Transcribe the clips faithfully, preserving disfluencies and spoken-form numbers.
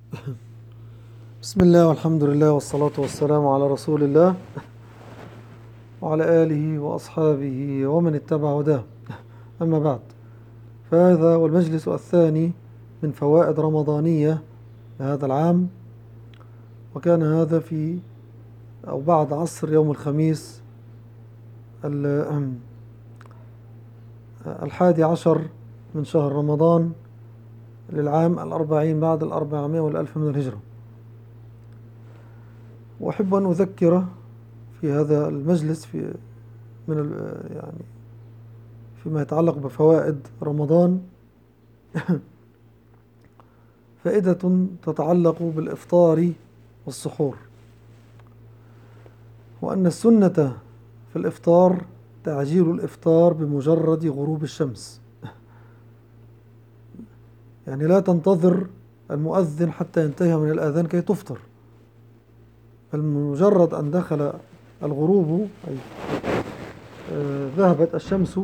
بسم الله والحمد لله والصلاة والسلام على رسول الله وعلى آله وأصحابه ومن اتبع هداه. أما بعد، فهذا والمجلس الثاني من فوائد رمضانية لهذا العام، وكان هذا في أو بعد عصر يوم الخميس الحادي عشر من شهر رمضان للعام الأربعين بعد الأربعمائة والألف من الهجرة. وأحب أن أذكر في هذا المجلس في من يعني فيما يتعلق بفوائد رمضان فائدة تتعلق بالإفطار والسحور، وأن السنة في الإفطار تعجيل الإفطار بمجرد غروب الشمس، يعني لا تنتظر المؤذن حتى ينتهي من الآذان كي تفطر، بل مجرد أن دخل الغروب أي ذهبت الشمس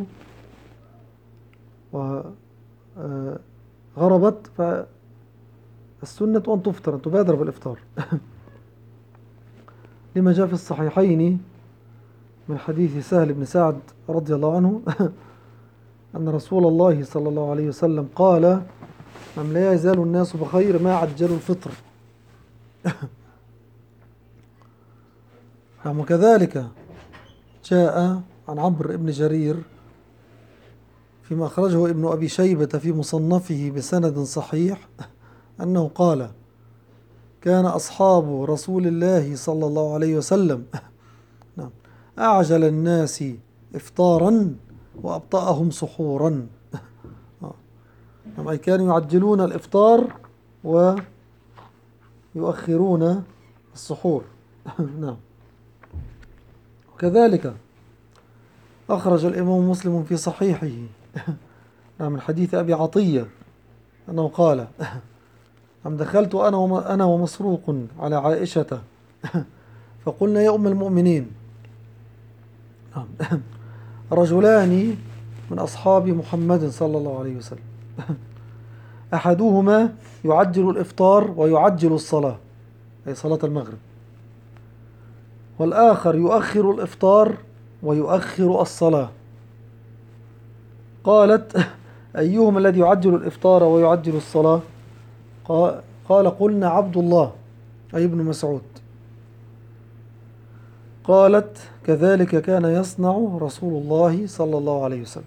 وغربت فالسنة أن تفطر، أن تبادر بالإفطار لما جاء في الصحيحين من حديث سهل بن سعد رضي الله عنه أن رسول الله صلى الله عليه وسلم قال: أم لا يزال الناس بخير ما عجلوا الفطر. وكذلك جاء عن عمرو بن جرير فيما أخرجه ابن أبي شيبة في مصنفه بسند صحيح أنه قال: كان أصحاب رسول الله صلى الله عليه وسلم نعم أعجل الناس إفطارا وأبطأهم سحورا. أي كانوا يعجلون الإفطار ويؤخرون السحور. نعم. وكذلك أخرج الإمام مسلم في صحيحه نعم من حديث أبي عطية أنه قال: أم دخلت أنا أنا ومسروق على عائشة فقلنا: يا أم المؤمنين، رجلان من أصحاب محمد صلى الله عليه وسلم أحدهما يعجل الإفطار ويعجل الصلاة، أي صلاة المغرب، والآخر يؤخر الإفطار ويؤخر الصلاة. قالت: أيهما الذي يعجل الإفطار ويعجل الصلاة؟ قال: قلنا: عبد الله، أي ابن مسعود. قالت: كذلك كان يصنع رسول الله صلى الله عليه وسلم.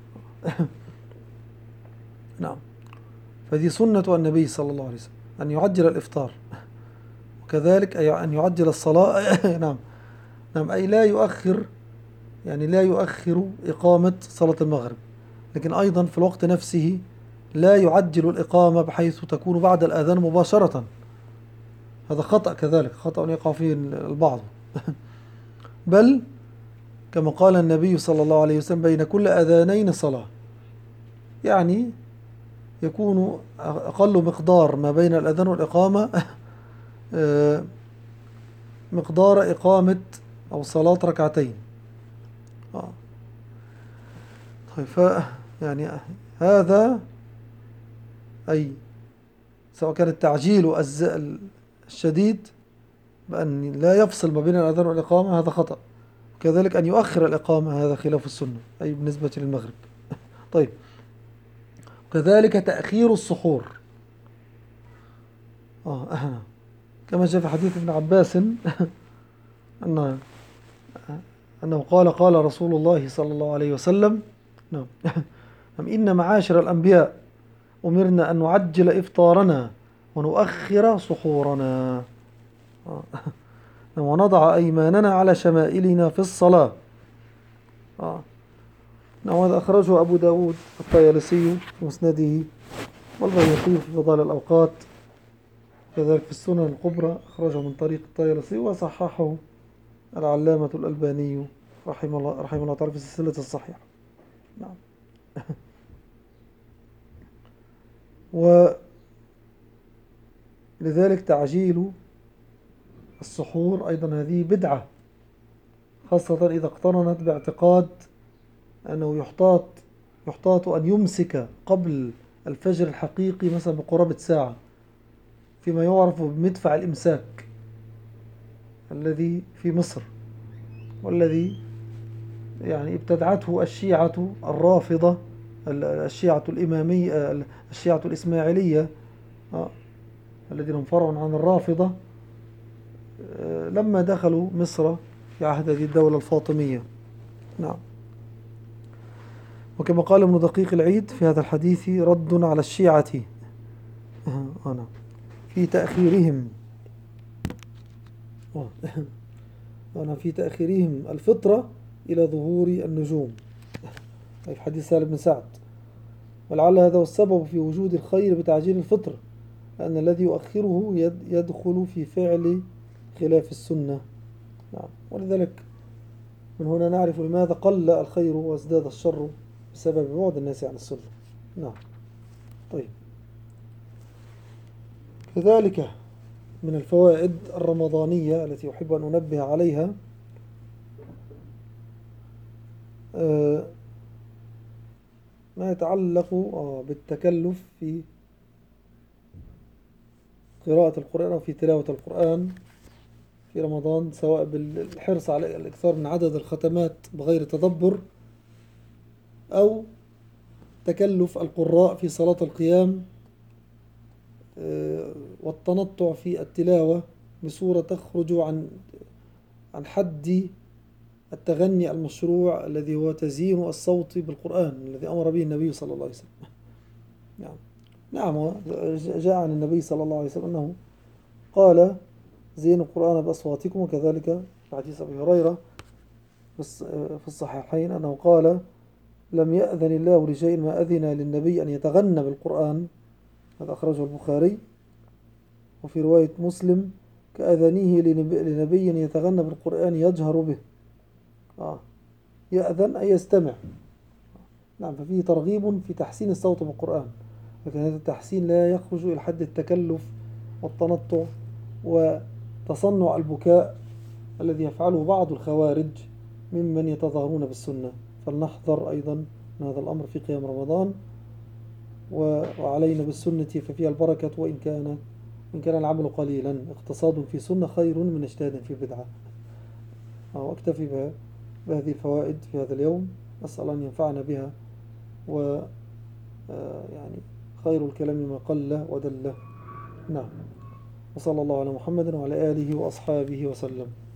نعم. فذي سنة النبي صلى الله عليه وسلم أن يعجل الإفطار، وكذلك أي أن يعجل الصلاة. نعم نعم أي لا يؤخر، يعني لا يؤخر إقامة صلاة المغرب، لكن أيضا في الوقت نفسه لا يعجل الإقامة بحيث تكون بعد الأذان مباشرة. هذا خطأ، كذلك خطأ يقع فيه البعض. بل كما قال النبي صلى الله عليه وسلم: بين كل أذانين صلاة، يعني يكون أقل مقدار ما بين الأذان والإقامة مقدار إقامة أو صلاة ركعتين. آه. طيب، ف يعني هذا أي سواء كان التعجيل الشديد بأن لا يفصل ما بين الأذان والإقامة هذا خطأ، كذلك أن يؤخر الإقامة هذا خلاف السنة، أي بالنسبة للمغرب. طيب، كذلك تأخير السحور آه أهنا. كما جاء في حديث ابن عباس أنه, أنه قال: قال رسول الله صلى الله عليه وسلم: نعم إن معاشر الأنبياء أمرنا أن نعجل إفطارنا ونؤخر سحورنا آه. ونضع أيماننا على شمائلنا في الصلاة آه. وهذا أخرجه أبو داود الطيالسي في مسنده، والبيهقي في فضائل الأوقات، كذلك في السنن الكبرى أخرجه من طريق الطيالسي، وصححه العلامة الألباني رحمه الله رحمه الله تعالى في السلسلة الصحيحة. نعم. ولذلك تعجيل السحور أيضا هذه بدعة، خاصة إذا اقترنت باعتقاد أنه يحتاط يحتاط أن يمسك قبل الفجر الحقيقي مثلا بقرابة ساعة، فيما يعرف بمدفع الإمساك الذي في مصر، والذي يعني ابتدعته الشيعة الرافضة، الشيعة الإمامية، الشيعة الإسماعيلية، آه، الذين هم فرع عن الرافضة، آه، لما دخلوا مصر في عهد هذه الدولة الفاطمية. نعم. وكما قال ابن دقيق العيد في هذا الحديث رد على الشيعة آه، نعم، في تأخيرهم آه، أنا في تأخيرهم الفطرة إلى ظهور النجوم، أي في حديث سهل بن سعد. ولعل هذا هو السبب في وجود الخير بتعجيل الفطر، لأن الذي يؤخره يدخل في فعل خلاف السنة. نعم. ولذلك من هنا نعرف لماذا قل الخير وازداد الشر بسبب بعد الناس عن السنة. نعم. طيب، كذلك من الفوائد الرمضانية التي أحب أن أنبه عليها ما يتعلق بالتكلف في قراءة القرآن أو في تلاوة القرآن في رمضان، سواء بالحرص على الإكثار من عدد الختمات بغير تدبر، أو تكلف القراء في صلاة القيام والتنطع في التلاوة بصورة تخرج عن عن حد التغني المشروع الذي هو تزيين الصوت بالقرآن الذي أمر به النبي صلى الله عليه وسلم. نعم. نعم، جاء عن النبي صلى الله عليه وسلم أنه قال زينوا القرآن بأصواتكم، وكذلك في حديث أبي هريرة في الصحيحين أنه قال لم يأذن الله لشيء ما أذن للنبي أن يتغنى بالقرآن، هذا أخرجه البخاري. وفي رواية مسلم كأذنيه لنبي يتغنى بالقرآن يجهر به. آه. يأذن أي يستمع. نعم، ففيه ترغيب في تحسين الصوت بالقرآن، لكن هذا التحسين لا يخرج إلى حد التكلف والتنطع وتصنع البكاء الذي يفعله بعض الخوارج ممن يتظاهرون بالسنة. فلنحذر أيضا من هذا الأمر في قيام رمضان. وعلينا بالسنة ففيها البركة، وإن كان إن كان العمل قليلا، اقتصاد في سنة خير من اجتهاد في بدعة. وأكتفي بهذه الفوائد في هذا اليوم، أسأل أن ينفعنا بها، و يعني خير الكلام ما قل ودل. نعم. وصلى الله على محمد وعلى آله وأصحابه وسلم.